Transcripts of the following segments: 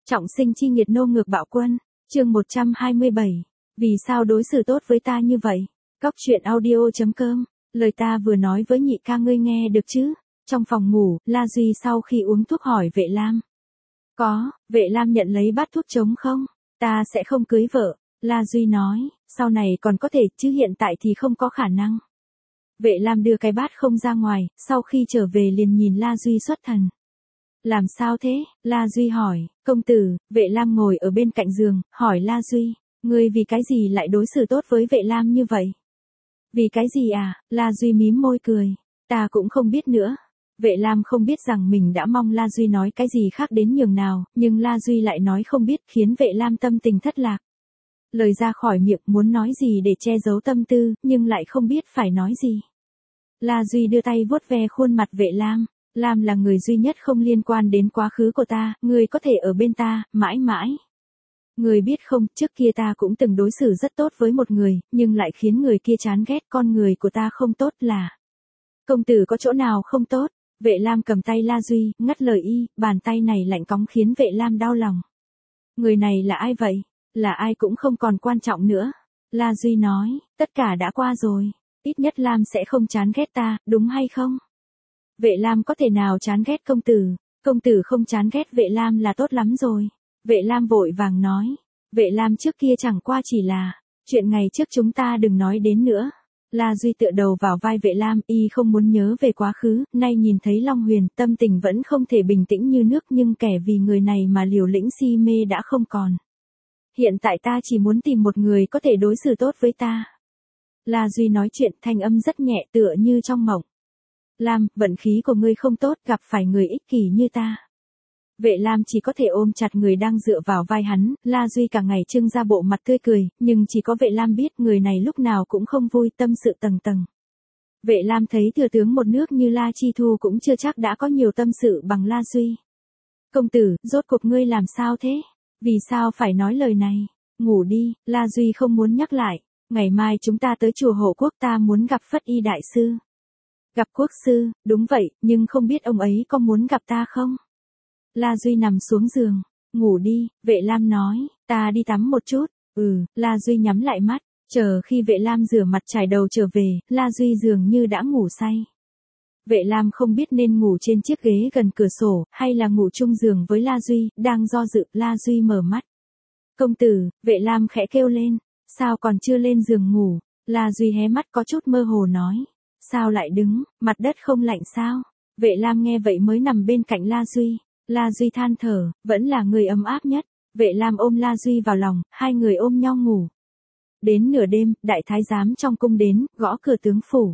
Trọng sinh chi nghiệt nô ngược bạo quân, chương 127. Vì sao đối xử tốt với ta như vậy? Cóc truyện audio.com, lời ta vừa nói với nhị ca ngươi nghe được chứ? Trong phòng ngủ, La Duy sau khi uống thuốc hỏi Vệ Lam. Có, Vệ Lam nhận lấy bát thuốc trống không? Ta sẽ không cưới vợ, La Duy nói, sau này còn có thể chứ hiện tại thì không có khả năng. Vệ Lam đưa cái bát không ra ngoài, sau khi trở về liền nhìn La Duy xuất thần. Làm sao thế? La Duy hỏi, công tử. Vệ Lam ngồi ở bên cạnh giường, hỏi La Duy, ngươi vì cái gì lại đối xử tốt với Vệ Lam như vậy? Vì cái gì à? La Duy mím môi cười, ta cũng không biết nữa. Vệ Lam không biết rằng mình đã mong La Duy nói cái gì khác đến nhường nào, nhưng La Duy lại nói không biết khiến Vệ Lam tâm tình thất lạc. Lời ra khỏi miệng muốn nói gì để che giấu tâm tư, nhưng lại không biết phải nói gì. La Duy đưa tay vuốt ve khuôn mặt Vệ Lam. Lam là người duy nhất không liên quan đến quá khứ của ta, người có thể ở bên ta, mãi mãi. Người biết không, trước kia ta cũng từng đối xử rất tốt với một người, nhưng lại khiến người kia chán ghét. Con người của ta không tốt là... Công tử có chỗ nào không tốt? Vệ Lam cầm tay La Duy, ngắt lời y, bàn tay này lạnh cóng khiến Vệ Lam đau lòng. Người này là ai vậy? Là ai cũng không còn quan trọng nữa. La Duy nói, tất cả đã qua rồi. Ít nhất Lam sẽ không chán ghét ta, đúng hay không? Vệ Lam có thể nào chán ghét công tử không chán ghét Vệ Lam là tốt lắm rồi. Vệ Lam vội vàng nói, Vệ Lam trước kia chẳng qua chỉ là, chuyện ngày trước chúng ta đừng nói đến nữa. La Duy tựa đầu vào vai Vệ Lam, y không muốn nhớ về quá khứ, nay nhìn thấy Long Huyền, tâm tình vẫn không thể bình tĩnh như nước nhưng kẻ vì người này mà liều lĩnh si mê đã không còn. Hiện tại ta chỉ muốn tìm một người có thể đối xử tốt với ta. La Duy nói chuyện thanh âm rất nhẹ tựa như trong mộng. Lam, vận khí của ngươi không tốt, gặp phải người ích kỷ như ta. Vệ Lam chỉ có thể ôm chặt người đang dựa vào vai hắn, La Duy cả ngày trưng ra bộ mặt tươi cười, nhưng chỉ có Vệ Lam biết người này lúc nào cũng không vui, tâm sự tầng tầng. Vệ Lam thấy thừa tướng một nước như La Chi Thu cũng chưa chắc đã có nhiều tâm sự bằng La Duy. Công tử, rốt cuộc ngươi làm sao thế? Vì sao phải nói lời này? Ngủ đi, La Duy không muốn nhắc lại. Ngày mai chúng ta tới chùa Hộ Quốc, ta muốn gặp Phất Y Đại Sư. Gặp quốc sư, đúng vậy, nhưng không biết ông ấy có muốn gặp ta không? La Duy nằm xuống giường, ngủ đi, Vệ Lam nói, ta đi tắm một chút. La Duy nhắm lại mắt, chờ khi Vệ Lam rửa mặt chải đầu trở về, La Duy dường như đã ngủ say. Vệ Lam không biết nên ngủ trên chiếc ghế gần cửa sổ, hay là ngủ chung giường với La Duy, đang do dự, La Duy mở mắt. Công tử, Vệ Lam khẽ kêu lên, sao còn chưa lên giường ngủ? La Duy hé mắt có chút mơ hồ nói. Sao lại đứng, mặt đất không lạnh sao? Vệ Lam nghe vậy mới nằm bên cạnh La Duy. La Duy than thở, vẫn là người ấm áp nhất. Vệ Lam ôm La Duy vào lòng, hai người ôm nhau ngủ. Đến nửa đêm, đại thái giám trong cung đến, gõ cửa tướng phủ.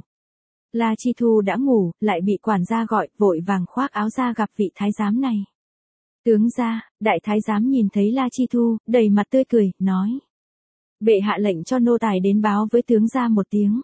La Chi Thu đã ngủ, lại bị quản gia gọi, vội vàng khoác áo ra gặp vị thái giám này. Tướng gia, đại thái giám nhìn thấy La Chi Thu, đầy mặt tươi cười, nói. Bệ hạ lệnh cho nô tài đến báo với tướng gia một tiếng.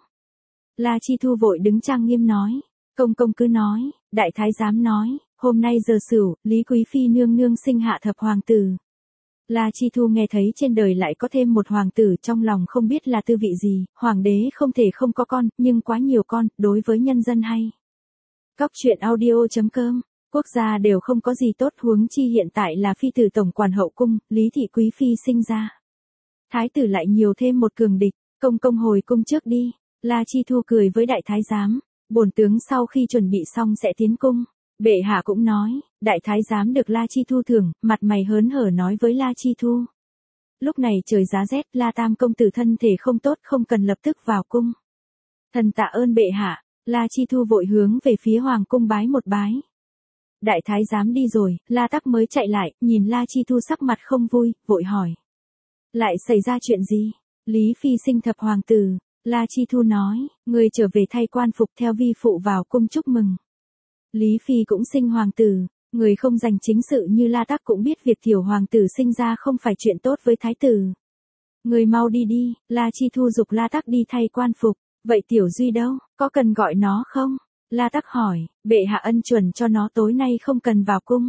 La Chi Thu vội đứng trang nghiêm nói, công công cứ nói. Đại thái giám nói, hôm nay giờ Sửu, Lý Quý Phi nương nương sinh hạ thập hoàng tử. La Chi Thu nghe thấy trên đời lại có thêm một hoàng tử, trong lòng không biết là tư vị gì, hoàng đế không thể không có con, nhưng quá nhiều con, đối với nhân dân hay. Cóc truyện audio.com, quốc gia đều không có gì tốt, huống chi hiện tại là phi tử tổng quản hậu cung, Lý Thị Quý Phi sinh ra. Thái tử lại nhiều thêm một cường địch, công công hồi cung trước đi. La Chi Thu cười với đại thái giám, bổn tướng sau khi chuẩn bị xong sẽ tiến cung. Bệ hạ cũng nói, đại thái giám được La Chi Thu thưởng, mặt mày hớn hở nói với La Chi Thu. Lúc này trời giá rét, La Tam công tử thân thể không tốt, không cần lập tức vào cung. Thần tạ ơn bệ hạ. La Chi Thu vội hướng về phía hoàng cung bái một bái. Đại thái giám đi rồi, La Tắc mới chạy lại, nhìn La Chi Thu sắc mặt không vui, vội hỏi. Lại xảy ra chuyện gì? Lý Phi sinh thập hoàng tử. La Chi Thu nói, người trở về thay quan phục theo vi phụ vào cung chúc mừng. Lý Phi cũng sinh hoàng tử, người không giành chính sự như La Tắc cũng biết việc tiểu hoàng tử sinh ra không phải chuyện tốt với thái tử. Người mau đi đi, La Chi Thu giục La Tắc đi thay quan phục, vậy tiểu Duy đâu, có cần gọi nó không? La Tắc hỏi, bệ hạ ân chuẩn cho nó tối nay không cần vào cung.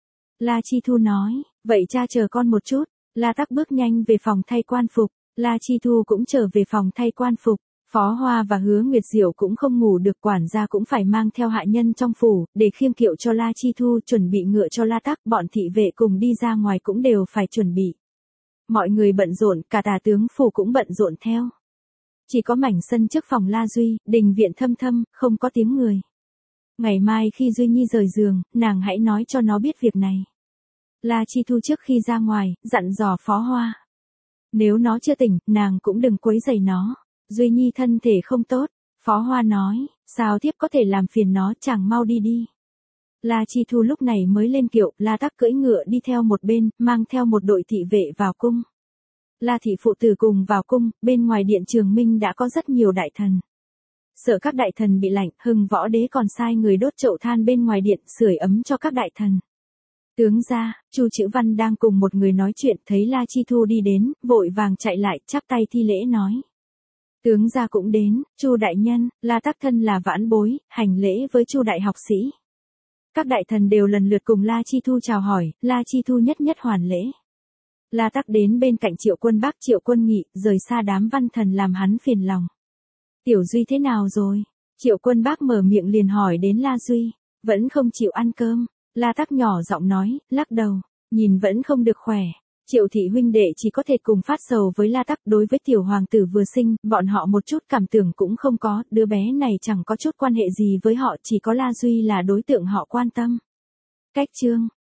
La Chi Thu nói, vậy cha chờ con một chút. La Tắc bước nhanh về phòng thay quan phục. La Chi Thu cũng trở về phòng thay quan phục. Phó Hoa và Hứa Nguyệt Diệu cũng không ngủ được, quản gia cũng phải mang theo hạ nhân trong phủ, để khiêng kiệu cho La Chi Thu, chuẩn bị ngựa cho La Tắc, bọn thị vệ cùng đi ra ngoài cũng đều phải chuẩn bị. Mọi người bận rộn, cả tả tướng phủ cũng bận rộn theo. Chỉ có mảnh sân trước phòng La Duy, đình viện thâm thâm, không có tiếng người. Ngày mai khi Duy Nhi rời giường, nàng hãy nói cho nó biết việc này. La Chi Thu trước khi ra ngoài, dặn dò Phó Hoa. Nếu nó chưa tỉnh, nàng cũng đừng quấy rầy nó. Duy Nhi thân thể không tốt. Phó Hoa nói, sao thiếp có thể làm phiền nó, chàng mau đi đi. La Chi Thu lúc này mới lên kiệu, La Tắc cưỡi ngựa đi theo một bên, mang theo một đội thị vệ vào cung. La thị phụ tử cùng vào cung, bên ngoài điện Trường Minh đã có rất nhiều đại thần. Sợ các đại thần bị lạnh, Hưng Võ Đế còn sai người đốt chậu than bên ngoài điện, sưởi ấm cho các đại thần. Tướng gia, Chu Chữ Văn đang cùng một người nói chuyện, thấy La Chi Thu đi đến, vội vàng chạy lại, chắp tay thi lễ nói. Tướng gia cũng đến, Chu đại nhân, La Tắc thân là vãn bối, hành lễ với Chu đại học sĩ. Các đại thần đều lần lượt cùng La Chi Thu chào hỏi, La Chi Thu nhất nhất hoàn lễ. La Tắc đến bên cạnh Triệu Quân Bác, Triệu Quân Nghị, rời xa đám văn thần làm hắn phiền lòng. Tiểu Duy thế nào rồi? Triệu Quân Bác mở miệng liền hỏi đến La Duy, vẫn không chịu ăn cơm. La Tắc nhỏ giọng nói, lắc đầu, nhìn vẫn không được khỏe. Triệu thị huynh đệ chỉ có thể cùng phát sầu với La Tắc, đối với tiểu hoàng tử vừa sinh, bọn họ một chút cảm tưởng cũng không có, đứa bé này chẳng có chút quan hệ gì với họ, chỉ có La Duy là đối tượng họ quan tâm. Cách chương